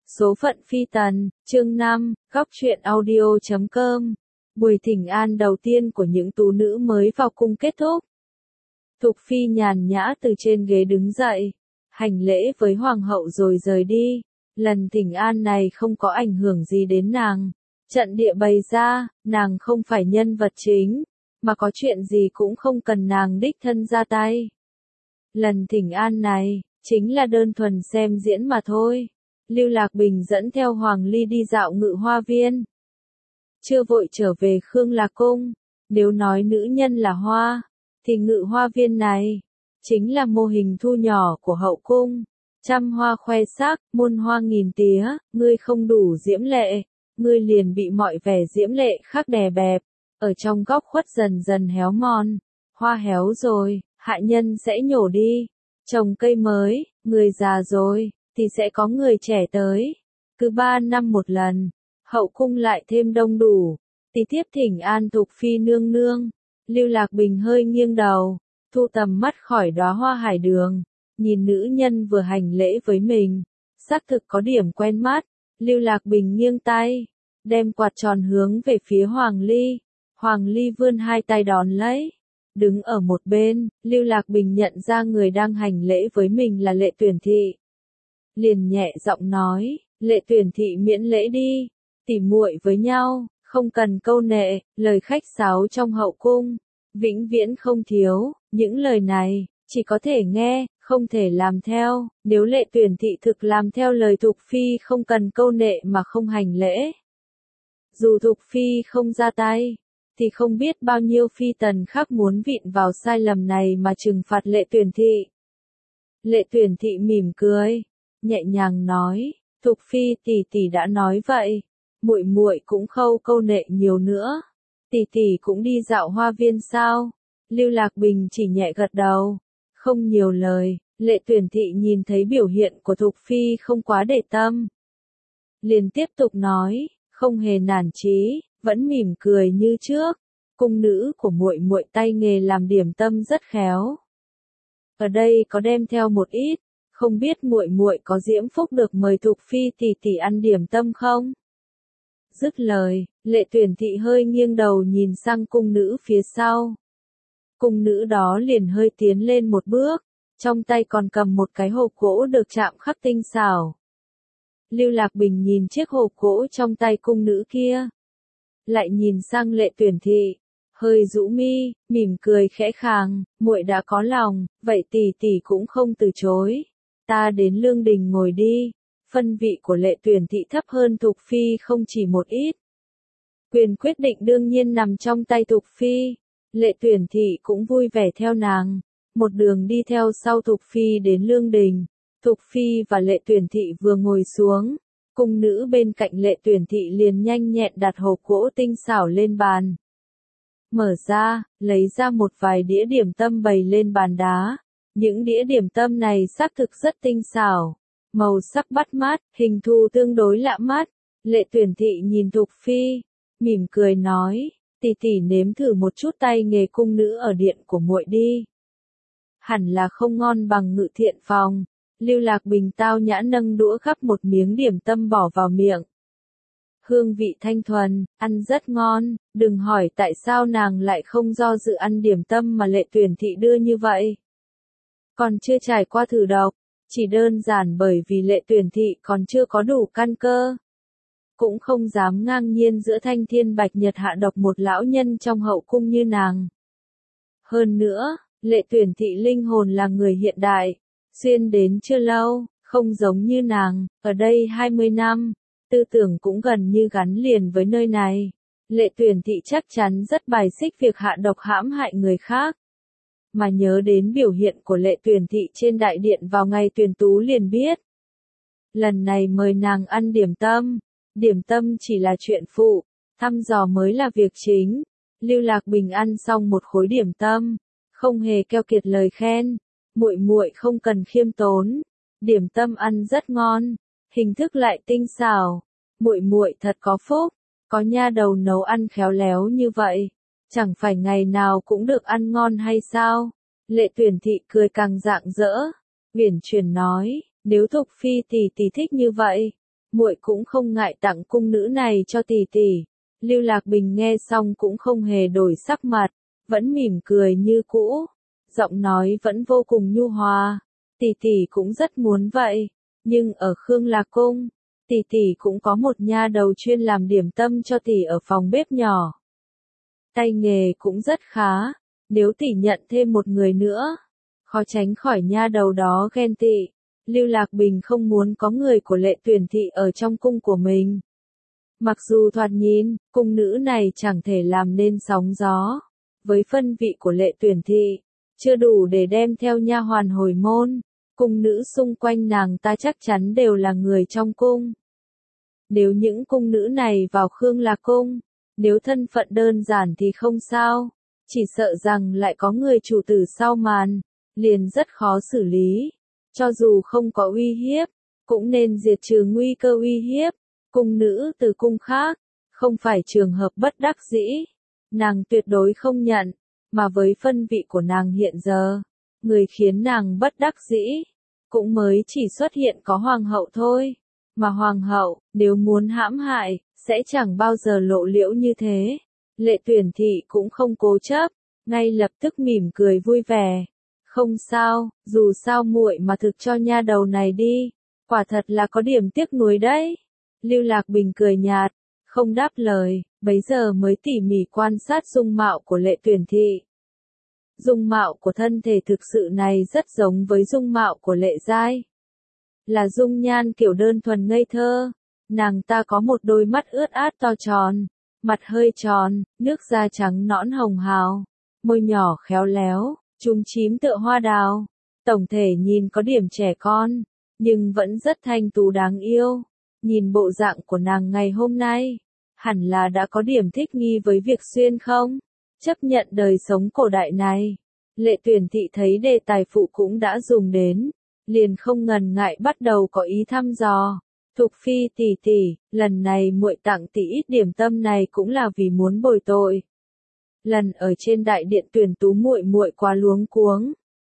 Số phận phi tần, chương 5, góc truyện audio.com. Buổi thỉnh an đầu tiên của những tú nữ mới vào cung kết thúc. Thục phi nhàn nhã từ trên ghế đứng dậy, hành lễ với hoàng hậu rồi rời đi. Lần thỉnh an này không có ảnh hưởng gì đến nàng. Trận địa bày ra, nàng không phải nhân vật chính, mà có chuyện gì cũng không cần nàng đích thân ra tay. Lần thỉnh an này, chính là đơn thuần xem diễn mà thôi. Lưu Lạc Bình dẫn theo Hoàng Ly đi dạo Ngự Hoa Viên. Chưa vội trở về Khương Lạc Cung, nếu nói nữ nhân là hoa, thì Ngự Hoa Viên này, chính là mô hình thu nhỏ của hậu cung. Trăm hoa khoe sắc, muôn hoa nghìn tía, ngươi không đủ diễm lệ, ngươi liền bị mọi vẻ diễm lệ khác đè bẹp, ở trong góc khuất dần dần héo mòn. Hoa héo rồi, hạ nhân sẽ nhổ đi, trồng cây mới, người già rồi thì sẽ có người trẻ tới. Cứ 3 năm một lần, hậu cung lại thêm đông đủ. Tí tiếp thỉnh an Thục phi nương nương. Lưu Lạc Bình hơi nghiêng đầu, thu tầm mắt khỏi đóa hoa hải đường, nhìn nữ nhân vừa hành lễ với mình, xác thực có điểm quen mắt. Lưu Lạc Bình nghiêng tay, đem quạt tròn hướng về phía Hoàng Ly. Hoàng Ly vươn hai tay đón lấy. Đứng ở một bên, Lưu Lạc Bình nhận ra người đang hành lễ với mình là Lệ Tuyển Thị. Liền nhẹ giọng nói, Lệ Tuyển Thị miễn lễ đi, tỉ muội với nhau, không cần câu nệ, lời khách sáo trong hậu cung, vĩnh viễn không thiếu. Những lời này, chỉ có thể nghe, không thể làm theo. Nếu Lệ Tuyển Thị thực làm theo lời Thục phi không cần câu nệ mà không hành lễ, dù Thục phi không ra tay, thì không biết bao nhiêu phi tần khác muốn vịn vào sai lầm này mà trừng phạt Lệ Tuyển Thị. Lệ Tuyển Thị mỉm cười, nhẹ nhàng nói, Thục phi tỷ tỷ đã nói vậy, muội muội cũng khâu câu nệ nhiều nữa. Tỷ tỷ cũng đi dạo hoa viên sao? Lưu Lạc Bình chỉ nhẹ gật đầu, không nhiều lời. Lệ Tuyển Thị nhìn thấy biểu hiện của Thục phi không quá để tâm, liền tiếp tục nói, không hề nản chí, vẫn mỉm cười như trước. Cung nữ của muội muội tay nghề làm điểm tâm rất khéo. Ở đây có đem theo một ít, không biết muội muội có diễm phúc được mời Thục phi tỷ tỷ ăn điểm tâm không? Dứt lời, Lệ Tuyển Thị hơi nghiêng đầu nhìn sang cung nữ phía sau. Cung nữ đó liền hơi tiến lên một bước, trong tay còn cầm một cái hộp gỗ được chạm khắc tinh xảo. Lưu Lạc Bình nhìn chiếc hộp gỗ trong tay cung nữ kia, lại nhìn sang Lệ Tuyển Thị, hơi rũ mi, mỉm cười khẽ khàng, muội đã có lòng, vậy tỷ tỷ cũng không từ chối. Ta đến lương đình ngồi đi. Phân vị của Lệ Tuyển Thị thấp hơn Thục phi không chỉ một ít. Quyền quyết định đương nhiên nằm trong tay Thục phi. Lệ Tuyển Thị cũng vui vẻ theo nàng, một đường đi theo sau Thục phi đến lương đình. Thục phi và Lệ Tuyển Thị vừa ngồi xuống, cung nữ bên cạnh Lệ Tuyển Thị liền nhanh nhẹn đặt hộp gỗ tinh xảo lên bàn. Mở ra, lấy ra một vài đĩa điểm tâm bày lên bàn đá. Những đĩa điểm tâm này xác thực rất tinh xảo, màu sắc bắt mắt, hình thù tương đối lạ mắt. Lệ Tuyển Thị nhìn Thục phi, mỉm cười nói, tỷ tỷ nếm thử một chút tay nghề cung nữ ở điện của muội đi. Hẳn là không ngon bằng Ngự Thiện phòng. Lưu Lạc Bình tao nhã nâng đũa gắp một miếng điểm tâm bỏ vào miệng. Hương vị thanh thuần, ăn rất ngon, đừng hỏi tại sao nàng lại không do dự ăn điểm tâm mà Lệ Tuyển Thị đưa như vậy. Còn chưa trải qua thử độc, chỉ đơn giản bởi vì Lệ Tuyển Thị còn chưa có đủ căn cơ. Cũng không dám ngang nhiên giữa thanh thiên bạch nhật hạ độc một lão nhân trong hậu cung như nàng. Hơn nữa, Lệ Tuyển Thị linh hồn là người hiện đại, xuyên đến chưa lâu, không giống như nàng, ở đây 20 năm, tư tưởng cũng gần như gắn liền với nơi này. Lệ Tuyển Thị chắc chắn rất bài xích việc hạ độc hãm hại người khác. Mà nhớ đến biểu hiện của Lệ Tuyển Thị trên đại điện vào ngày tuyển tú liền biết. Lần này mời nàng ăn điểm tâm chỉ là chuyện phụ, thăm dò mới là việc chính. Lưu Lạc Bình ăn xong một khối điểm tâm, không hề keo kiệt lời khen, muội muội không cần khiêm tốn, điểm tâm ăn rất ngon, hình thức lại tinh xảo, muội muội thật có phúc, có nha đầu nấu ăn khéo léo như vậy. Chẳng phải ngày nào cũng được ăn ngon hay sao? Lệ Tuyển Thị cười càng rạng rỡ, uyển chuyển nói, nếu Thục phi tỷ tỷ thích như vậy, muội cũng không ngại tặng cung nữ này cho tỷ tỷ. Lưu Lạc Bình nghe xong cũng không hề đổi sắc mặt, vẫn mỉm cười như cũ, giọng nói vẫn vô cùng nhu hòa. Tỷ tỷ cũng rất muốn vậy, nhưng ở Khương Lạc Cung, tỷ tỷ cũng có một nha đầu chuyên làm điểm tâm cho tỷ ở phòng bếp nhỏ. Tay nghề cũng rất khá, nếu tỷ nhận thêm một người nữa, khó tránh khỏi nha đầu đó ghen tị. Lưu Lạc Bình không muốn có người của Lệ Tuyển Thị ở trong cung của mình. Mặc dù thoạt nhìn, cung nữ này chẳng thể làm nên sóng gió, với phân vị của Lệ Tuyển Thị, chưa đủ để đem theo nha hoàn hồi môn, cung nữ xung quanh nàng ta chắc chắn đều là người trong cung. Nếu những cung nữ này vào Khương Lạc Cung, nếu thân phận đơn giản thì không sao, chỉ sợ rằng lại có người chủ tử sau màn, liền rất khó xử lý. Cho dù không có uy hiếp, cũng nên diệt trừ nguy cơ uy hiếp. Cung nữ từ cung khác, không phải trường hợp bất đắc dĩ, nàng tuyệt đối không nhận, mà với phân vị của nàng hiện giờ, người khiến nàng bất đắc dĩ, cũng mới chỉ xuất hiện có hoàng hậu thôi, mà hoàng hậu, nếu muốn hãm hại, sẽ chẳng bao giờ lộ liễu như thế. Lệ Tuyển Thị cũng không cố chấp, ngay lập tức mỉm cười vui vẻ. Không sao, dù sao muội mà thực cho nha đầu này đi, quả thật là có điểm tiếc nuối đấy. Lưu Lạc Bình cười nhạt, không đáp lời, bấy giờ mới tỉ mỉ quan sát dung mạo của Lệ Tuyển Thị. Dung mạo của thân thể thực sự này rất giống với dung mạo của Lệ Giai. Là dung nhan kiểu đơn thuần ngây thơ, nàng ta có một đôi mắt ướt át to tròn, mặt hơi tròn, nước da trắng nõn hồng hào, môi nhỏ khéo léo, chúm chím tựa hoa đào. Tổng thể nhìn có điểm trẻ con, nhưng vẫn rất thanh tú đáng yêu. Nhìn bộ dạng của nàng ngày hôm nay, hẳn là đã có điểm thích nghi với việc xuyên không? Chấp nhận đời sống cổ đại này. Lệ Tuyển Thị thấy đề tài phụ cũng đã dùng đến, liền không ngần ngại bắt đầu có ý thăm dò. Thục Phi tỷ tỷ, lần này muội tặng tỷ ít điểm tâm này cũng là vì muốn bồi tội. Lần ở trên đại điện tuyển tú muội quá luống cuống,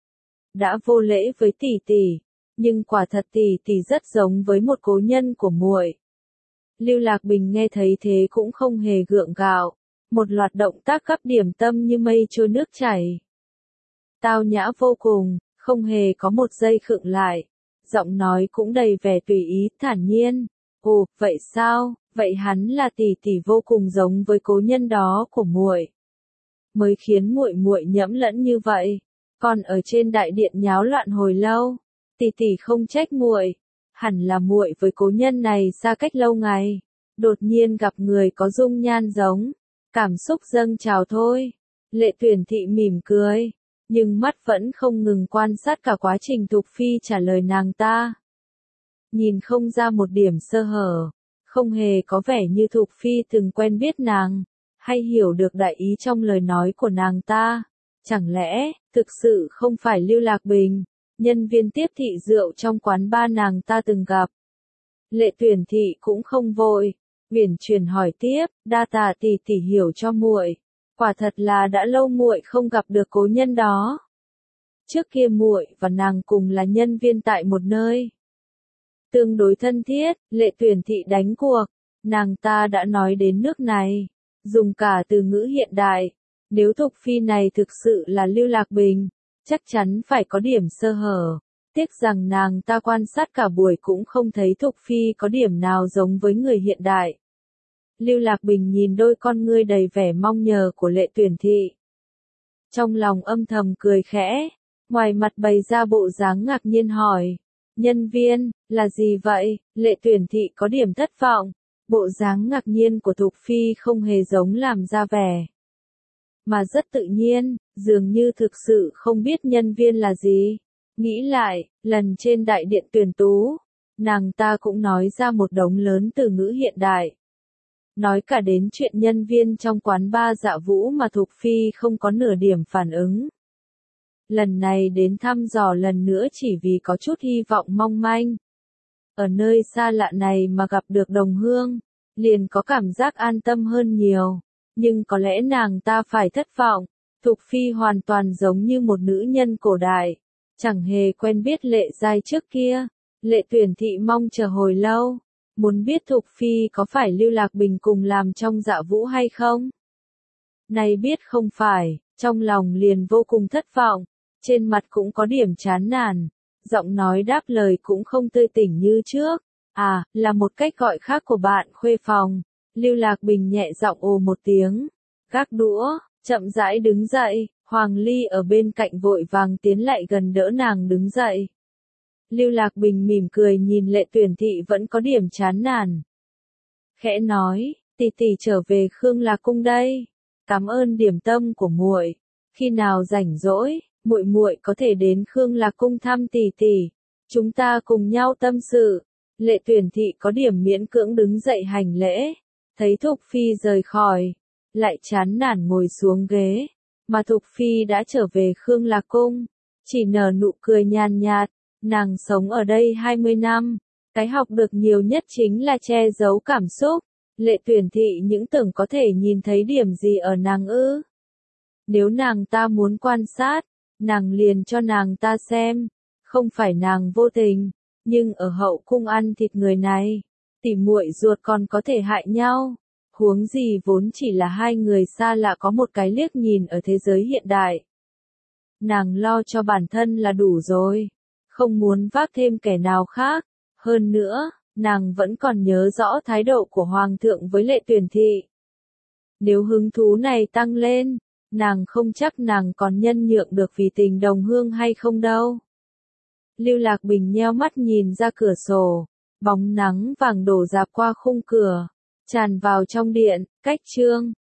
đã vô lễ với tỷ tỷ, nhưng quả thật tỷ tỷ rất giống với một cố nhân của muội. Lưu Lạc Bình nghe thấy thế cũng không hề gượng gạo, một loạt động tác gắp điểm tâm như mây trôi nước chảy. Tao nhã vô cùng, không hề có một giây khựng lại, giọng nói cũng đầy vẻ tùy ý, thản nhiên. Ồ, vậy sao? Vậy hắn là tỷ tỷ vô cùng giống với cố nhân đó của muội, mới khiến muội nhẫm lẫn như vậy. Còn ở trên đại điện nháo loạn hồi lâu, tỷ tỷ không trách muội, hẳn là muội với cố nhân này xa cách lâu ngày, đột nhiên gặp người có dung nhan giống, cảm xúc dâng trào thôi. Lệ Tuyển Thị mỉm cười, nhưng mắt vẫn không ngừng quan sát cả quá trình Thục Phi trả lời nàng ta. Nhìn không ra một điểm sơ hở, không hề có vẻ như Thục Phi từng quen biết nàng, hay hiểu được đại ý trong lời nói của nàng ta. Chẳng lẽ, thực sự không phải Lưu Lạc Bình, nhân viên tiếp thị rượu trong quán bar nàng ta từng gặp? Lệ Tuyển Thị cũng không vội, uyển chuyển hỏi tiếp, đa tạ tỷ tỷ hiểu cho muội. Quả thật là đã lâu muội không gặp được cố nhân đó. Trước kia muội và nàng cùng là nhân viên tại một nơi tương đối thân thiết. Lệ Tuyển Thị đánh cuộc, nàng ta đã nói đến nước này, dùng cả từ ngữ hiện đại. Nếu Thục Phi này thực sự là Lưu Lạc Bình, chắc chắn phải có điểm sơ hở. Tiếc rằng nàng ta quan sát cả buổi cũng không thấy Thục Phi có điểm nào giống với người hiện đại. Lưu Lạc Bình nhìn đôi con ngươi đầy vẻ mong nhờ của Lệ Tuyển Thị, trong lòng âm thầm cười khẽ, ngoài mặt bày ra bộ dáng ngạc nhiên hỏi, nhân viên, là gì vậy? Lệ Tuyển Thị có điểm thất vọng, bộ dáng ngạc nhiên của Thục Phi không hề giống làm ra vẻ, mà rất tự nhiên, dường như thực sự không biết nhân viên là gì. Nghĩ lại, lần trên đại điện tuyển tú, nàng ta cũng nói ra một đống lớn từ ngữ hiện đại. Nói cả đến chuyện nhân viên trong quán bar Dạ Vũ mà Thục Phi không có nửa điểm phản ứng. Lần này đến thăm dò lần nữa chỉ vì có chút hy vọng mong manh. Ở nơi xa lạ này mà gặp được đồng hương, liền có cảm giác an tâm hơn nhiều. Nhưng có lẽ nàng ta phải thất vọng. Thục Phi hoàn toàn giống như một nữ nhân cổ đại, chẳng hề quen biết Lệ Giai trước kia. Lệ Tuyển Thị mong chờ hồi lâu, Muốn biết Thục Phi có phải Lưu Lạc Bình cùng làm trong Dạ Vũ hay không? Này biết không phải, trong lòng liền vô cùng thất vọng, trên mặt cũng có điểm chán nản, giọng nói đáp lời cũng không tươi tỉnh như trước. À, là một cách gọi khác của bạn khuê phòng. Lưu Lạc Bình nhẹ giọng ồ một tiếng, gác đũa, chậm rãi đứng dậy, Hoàng Ly ở bên cạnh vội vàng tiến lại gần đỡ nàng đứng dậy. Lưu Lạc Bình mỉm cười nhìn Lệ Tuyển Thị vẫn có điểm chán nản. Khẽ nói, tỷ tỷ trở về Khương Lạc Cung đây. Cảm ơn điểm tâm của muội. Khi nào rảnh rỗi, muội muội có thể đến Khương Lạc Cung thăm tỷ tỷ. Chúng ta cùng nhau tâm sự. Lệ Tuyển Thị có điểm miễn cưỡng đứng dậy hành lễ. Thấy Thục Phi rời khỏi, lại chán nản ngồi xuống ghế. Mà Thục Phi đã trở về Khương Lạc Cung, chỉ nở nụ cười nhàn nhạt. Nàng sống ở đây 20 năm, cái học được nhiều nhất chính là che giấu cảm xúc. Lệ Tuyển Thị những tưởng có thể nhìn thấy điểm gì ở nàng ư. Nếu nàng ta muốn quan sát, nàng liền cho nàng ta xem, không phải nàng vô tình, nhưng ở hậu cung ăn thịt người này, tỉ muội ruột còn có thể hại nhau. Huống gì vốn chỉ là hai người xa lạ có một cái liếc nhìn ở thế giới hiện đại. Nàng lo cho bản thân là đủ rồi, không muốn vác thêm kẻ nào khác. Hơn nữa, nàng vẫn còn nhớ rõ thái độ của Hoàng thượng với Lệ Tuyển Thị. Nếu hứng thú này tăng lên, nàng không chắc nàng còn nhân nhượng được vì tình đồng hương hay không đâu. Lưu Lạc Bình nheo mắt nhìn ra cửa sổ, bóng nắng vàng đổ rạp qua khung cửa, tràn vào trong điện, cách trương.